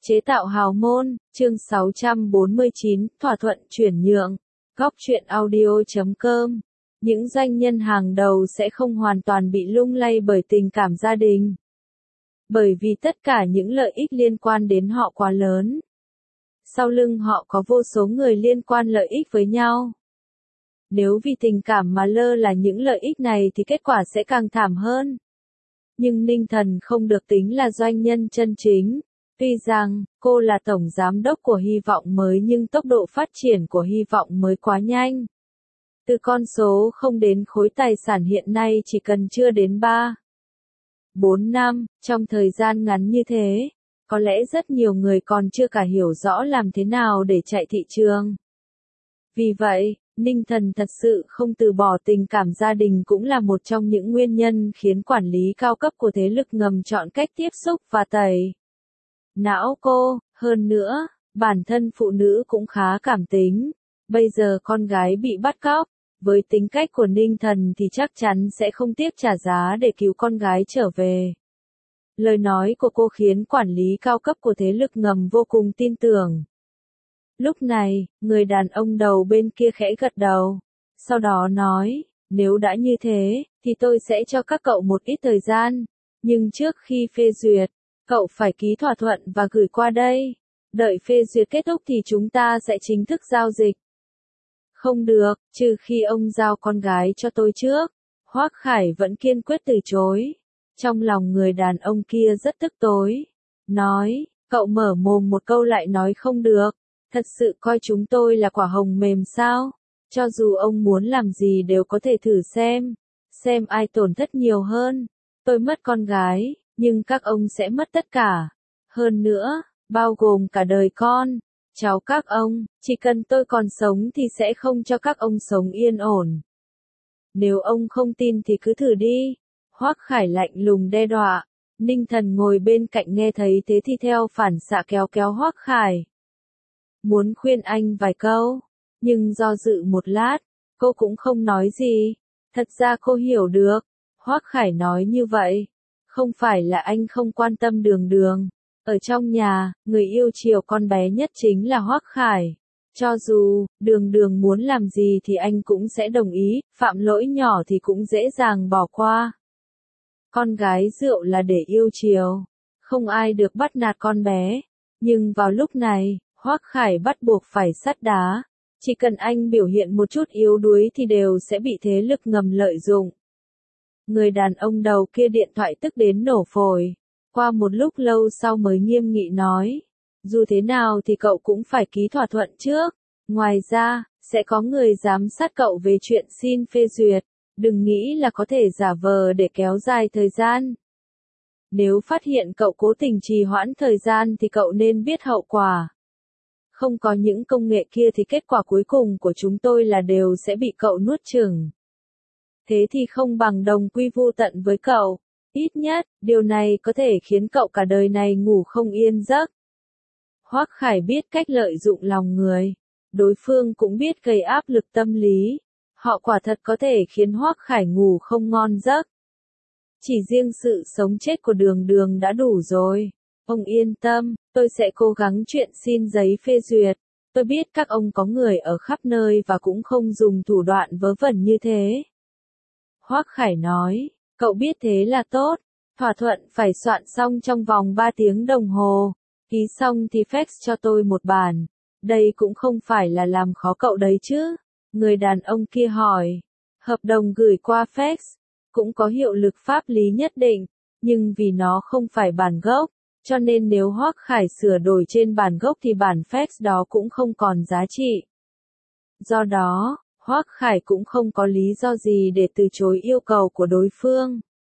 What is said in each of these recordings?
Chế tạo hào môn, chương 649, thỏa thuận chuyển nhượng. Góc truyện audio.com. Những doanh nhân hàng đầu sẽ không hoàn toàn bị lung lay bởi tình cảm gia đình. Bởi vì tất cả những lợi ích liên quan đến họ quá lớn. Sau lưng họ có vô số người liên quan lợi ích với nhau. Nếu vì tình cảm mà lơ là những lợi ích này thì kết quả sẽ càng thảm hơn. Nhưng Ninh Thần không được tính là doanh nhân chân chính. Tuy rằng, cô là tổng giám đốc của Hy vọng mới nhưng tốc độ phát triển của Hy vọng mới quá nhanh. Từ con số không đến khối tài sản hiện nay chỉ cần chưa đến 4 năm, trong thời gian ngắn như thế, có lẽ rất nhiều người còn chưa cả hiểu rõ làm thế nào để chạy thị trường. Vì vậy, Ninh Thần thật sự không từ bỏ tình cảm gia đình cũng là một trong những nguyên nhân khiến quản lý cao cấp của thế lực ngầm chọn cách tiếp xúc và tẩy não cô. Hơn nữa, bản thân phụ nữ cũng khá cảm tính. Bây giờ con gái bị bắt cóc, với tính cách của Ninh Thần thì chắc chắn sẽ không tiếc trả giá để cứu con gái trở về. Lời nói của cô khiến quản lý cao cấp của thế lực ngầm vô cùng tin tưởng. Lúc này, người đàn ông đầu bên kia khẽ gật đầu. Sau đó nói, nếu đã như thế, thì tôi sẽ cho các cậu một ít thời gian. Nhưng trước khi phê duyệt, cậu phải ký thỏa thuận và gửi qua đây. Đợi phê duyệt kết thúc thì chúng ta sẽ chính thức giao dịch. Không được, trừ khi ông giao con gái cho tôi trước. Hoắc Khải vẫn kiên quyết từ chối. Trong lòng người đàn ông kia rất tức tối. Nói, cậu mở mồm một câu lại nói không được. Thật sự coi chúng tôi là quả hồng mềm sao? Cho dù ông muốn làm gì đều có thể thử xem ai tổn thất nhiều hơn. Tôi mất con gái, nhưng các ông sẽ mất tất cả. Hơn nữa, bao gồm cả đời con, cháu các ông, chỉ cần tôi còn sống thì sẽ không cho các ông sống yên ổn. Nếu ông không tin thì cứ thử đi. Hoắc Khải lạnh lùng đe dọa. Ninh Thần ngồi bên cạnh nghe thấy thế thì theo phản xạ kéo Hoắc Khải. Muốn khuyên anh vài câu, nhưng do dự một lát, cô cũng không nói gì. Thật ra cô hiểu được, Hoắc Khải nói như vậy, không phải là anh không quan tâm Đường Đường. Ở trong nhà, người yêu chiều con bé nhất chính là Hoắc Khải. Cho dù, Đường Đường muốn làm gì thì anh cũng sẽ đồng ý, phạm lỗi nhỏ thì cũng dễ dàng bỏ qua. Con gái rượu là để yêu chiều, không ai được bắt nạt con bé. Nhưng vào lúc này, Hoắc Khải bắt buộc phải sắt đá. Chỉ cần anh biểu hiện một chút yếu đuối thì đều sẽ bị thế lực ngầm lợi dụng. Người đàn ông đầu kia điện thoại tức đến nổ phổi. Qua một lúc lâu sau mới nghiêm nghị nói. Dù thế nào thì cậu cũng phải ký thỏa thuận trước. Ngoài ra, sẽ có người giám sát cậu về chuyện xin phê duyệt. Đừng nghĩ là có thể giả vờ để kéo dài thời gian. Nếu phát hiện cậu cố tình trì hoãn thời gian thì cậu nên biết hậu quả. Không có những công nghệ kia thì kết quả cuối cùng của chúng tôi là đều sẽ bị cậu nuốt chửng. Thế thì không bằng đồng quy vu tận với cậu. Ít nhất, điều này có thể khiến cậu cả đời này ngủ không yên giấc. Hoắc Khải biết cách lợi dụng lòng người. Đối phương cũng biết gây áp lực tâm lý. Họ quả thật có thể khiến Hoắc Khải ngủ không ngon giấc. Chỉ riêng sự sống chết của Đường Đường đã đủ rồi. Ông yên tâm, tôi sẽ cố gắng chuyện xin giấy phê duyệt. Tôi biết các ông có người ở khắp nơi và cũng không dùng thủ đoạn vớ vẩn như thế. Hoắc Khải nói, cậu biết thế là tốt. Thỏa thuận phải soạn xong trong vòng 3 tiếng đồng hồ. Ký xong thì fax cho tôi một bản. Đây cũng không phải là làm khó cậu đấy chứ. Người đàn ông kia hỏi. Hợp đồng gửi qua fax cũng có hiệu lực pháp lý nhất định, nhưng vì nó không phải bản gốc, cho nên nếu Hoắc Khải sửa đổi trên bản gốc thì bản fax đó cũng không còn giá trị. Do đó, Hoắc Khải cũng không có lý do gì để từ chối yêu cầu của đối phương.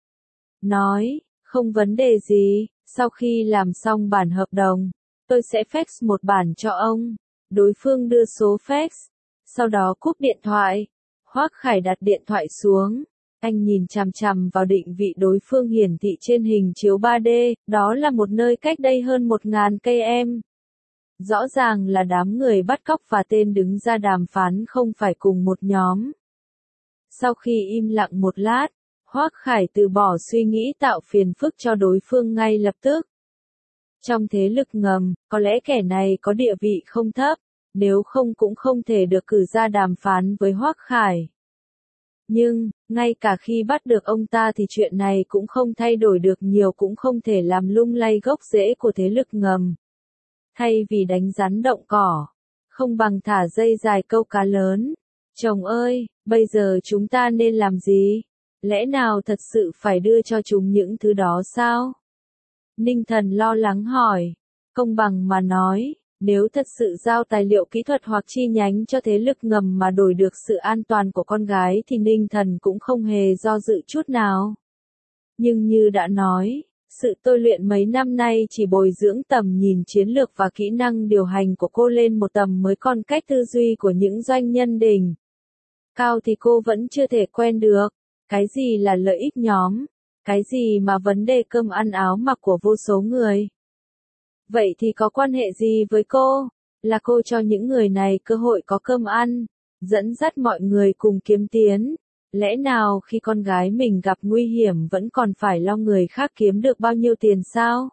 Nói, không vấn đề gì, sau khi làm xong bản hợp đồng, tôi sẽ fax một bản cho ông. Đối phương đưa số fax, sau đó cúp điện thoại. Hoắc Khải đặt điện thoại xuống. Anh nhìn chằm chằm vào định vị đối phương hiển thị trên hình chiếu 3D, đó là một nơi cách đây hơn 1000 km. Rõ ràng là đám người bắt cóc và tên đứng ra đàm phán không phải cùng một nhóm. Sau khi im lặng một lát, Hoắc Khải từ bỏ suy nghĩ tạo phiền phức cho đối phương ngay lập tức. Trong thế lực ngầm, có lẽ kẻ này có địa vị không thấp, nếu không cũng không thể được cử ra đàm phán với Hoắc Khải. Nhưng, ngay cả khi bắt được ông ta thì chuyện này cũng không thay đổi được nhiều, cũng không thể làm lung lay gốc rễ của thế lực ngầm. Thay vì đánh rắn động cỏ, không bằng thả dây dài câu cá lớn. Chồng ơi, bây giờ chúng ta nên làm gì? Lẽ nào thật sự phải đưa cho chúng những thứ đó sao? Ninh Thần lo lắng hỏi. Công bằng mà nói, nếu thật sự giao tài liệu kỹ thuật hoặc chi nhánh cho thế lực ngầm mà đổi được sự an toàn của con gái thì Ninh Thần cũng không hề do dự chút nào. Nhưng như đã nói, sự tôi luyện mấy năm nay chỉ bồi dưỡng tầm nhìn chiến lược và kỹ năng điều hành của cô lên một tầm mới, còn cách tư duy của những doanh nhân đỉnh cao thì cô vẫn chưa thể quen được. Cái gì là lợi ích nhóm? Cái gì mà vấn đề cơm ăn áo mặc của vô số người? Vậy thì có quan hệ gì với cô? Là cô cho những người này cơ hội có cơm ăn, dẫn dắt mọi người cùng kiếm tiền. Lẽ nào khi con gái mình gặp nguy hiểm vẫn còn phải lo người khác kiếm được bao nhiêu tiền sao?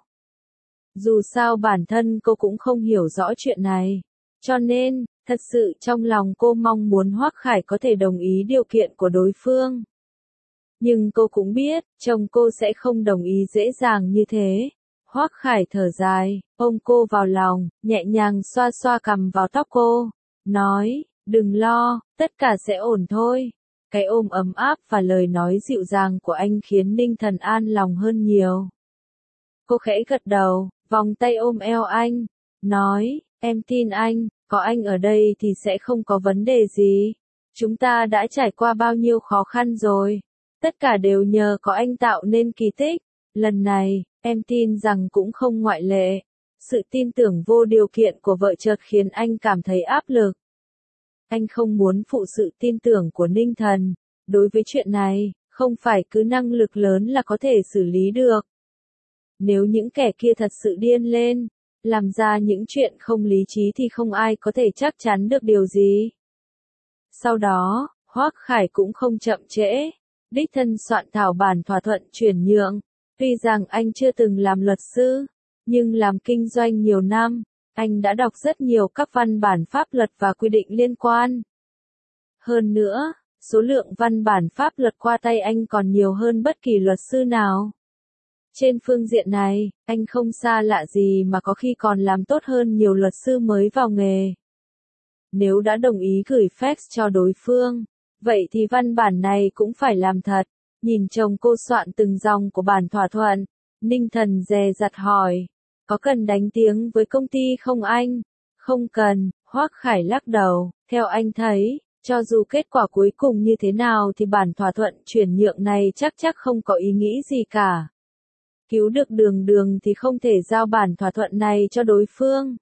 Dù sao bản thân cô cũng không hiểu rõ chuyện này. Cho nên, thật sự trong lòng cô mong muốn Hoắc Khải có thể đồng ý điều kiện của đối phương. Nhưng cô cũng biết, chồng cô sẽ không đồng ý dễ dàng như thế. Hoắc Khải thở dài, ôm cô vào lòng, nhẹ nhàng xoa xoa cằm vào tóc cô, nói, đừng lo, tất cả sẽ ổn thôi. Cái ôm ấm áp và lời nói dịu dàng của anh khiến Ninh Thần an lòng hơn nhiều. Cô khẽ gật đầu, vòng tay ôm eo anh, nói, em tin anh, có anh ở đây thì sẽ không có vấn đề gì. Chúng ta đã trải qua bao nhiêu khó khăn rồi. Tất cả đều nhờ có anh tạo nên kỳ tích. Lần này, em tin rằng cũng không ngoại lệ. Sự tin tưởng vô điều kiện của vợ chợt khiến anh cảm thấy áp lực. Anh không muốn phụ sự tin tưởng của Ninh Thần. Đối với chuyện này, không phải cứ năng lực lớn là có thể xử lý được. Nếu những kẻ kia thật sự điên lên, làm ra những chuyện không lý trí thì không ai có thể chắc chắn được điều gì. Sau đó, Hoắc Khải cũng không chậm trễ, đích thân soạn thảo bản thỏa thuận chuyển nhượng. Tuy rằng anh chưa từng làm luật sư, nhưng làm kinh doanh nhiều năm, anh đã đọc rất nhiều các văn bản pháp luật và quy định liên quan. Hơn nữa, số lượng văn bản pháp luật qua tay anh còn nhiều hơn bất kỳ luật sư nào. Trên phương diện này, anh không xa lạ gì mà có khi còn làm tốt hơn nhiều luật sư mới vào nghề. Nếu đã đồng ý gửi fax cho đối phương, vậy thì văn bản này cũng phải làm thật. Nhìn chồng cô soạn từng dòng của bản thỏa thuận, Ninh Thần dè dặt hỏi, có cần đánh tiếng với công ty không anh? Không cần, Hoắc Khải lắc đầu, theo anh thấy, cho dù kết quả cuối cùng như thế nào thì bản thỏa thuận chuyển nhượng này chắc không có ý nghĩ gì cả. Cứu được Đường thì không thể giao bản thỏa thuận này cho đối phương.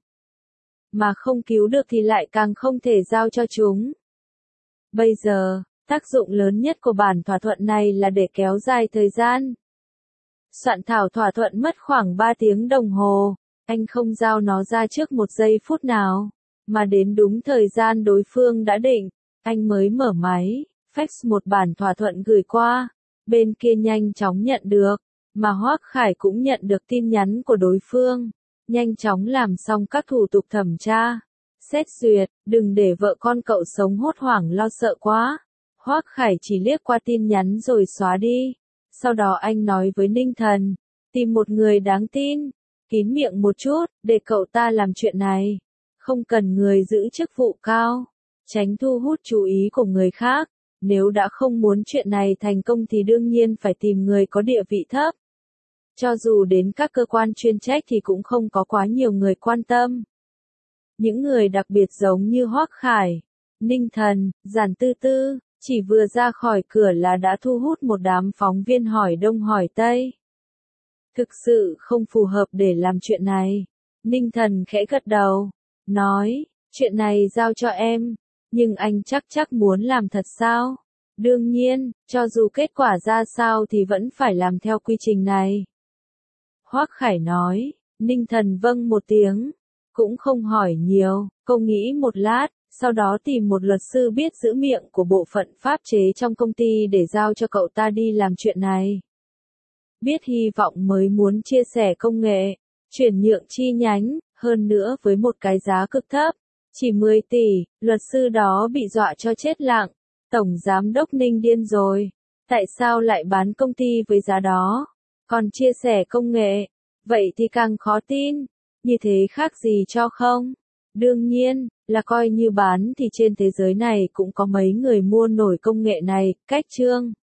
Mà không cứu được thì lại càng không thể giao cho chúng. Bây giờ, tác dụng lớn nhất của bản thỏa thuận này là để kéo dài thời gian. Soạn thảo thỏa thuận mất khoảng 3 tiếng đồng hồ, anh không giao nó ra trước 1 giây phút nào, mà đến đúng thời gian đối phương đã định, anh mới mở máy, fax một bản thỏa thuận gửi qua, bên kia nhanh chóng nhận được, mà Hoắc Khải cũng nhận được tin nhắn của đối phương, nhanh chóng làm xong các thủ tục thẩm tra, xét duyệt, đừng để vợ con cậu sống hốt hoảng lo sợ quá. Hoắc Khải chỉ liếc qua tin nhắn rồi xóa đi. Sau đó anh nói với Ninh Thần, tìm một người đáng tin, kín miệng một chút, để cậu ta làm chuyện này. Không cần người giữ chức vụ cao, tránh thu hút chú ý của người khác. Nếu đã không muốn chuyện này thành công thì đương nhiên phải tìm người có địa vị thấp. Cho dù đến các cơ quan chuyên trách thì cũng không có quá nhiều người quan tâm. Những người đặc biệt giống như Hoắc Khải, Ninh Thần, Giản Tư Tư, chỉ vừa ra khỏi cửa là đã thu hút một đám phóng viên hỏi đông hỏi tây. Thực sự không phù hợp để làm chuyện này. Ninh Thần khẽ gật đầu, nói, chuyện này giao cho em, nhưng anh chắc muốn làm thật sao? Đương nhiên, cho dù kết quả ra sao thì vẫn phải làm theo quy trình này. Hoắc Khải nói, Ninh Thần vâng một tiếng, cũng không hỏi nhiều, cô nghĩ một lát. Sau đó tìm một luật sư biết giữ miệng của bộ phận pháp chế trong công ty để giao cho cậu ta đi làm chuyện này. Biết hy vọng mới muốn chia sẻ công nghệ, Chuyển nhượng chi nhánh, hơn nữa với một cái giá cực thấp, chỉ 10 tỷ, luật sư đó bị dọa cho chết lặng. Tổng giám đốc Ninh điên rồi. Tại sao lại bán công ty với giá đó? Còn chia sẻ công nghệ? Vậy thì càng khó tin. Như thế khác gì cho không? Đương nhiên, là coi như bán thì trên thế giới này cũng có mấy người mua nổi công nghệ này, cách chương.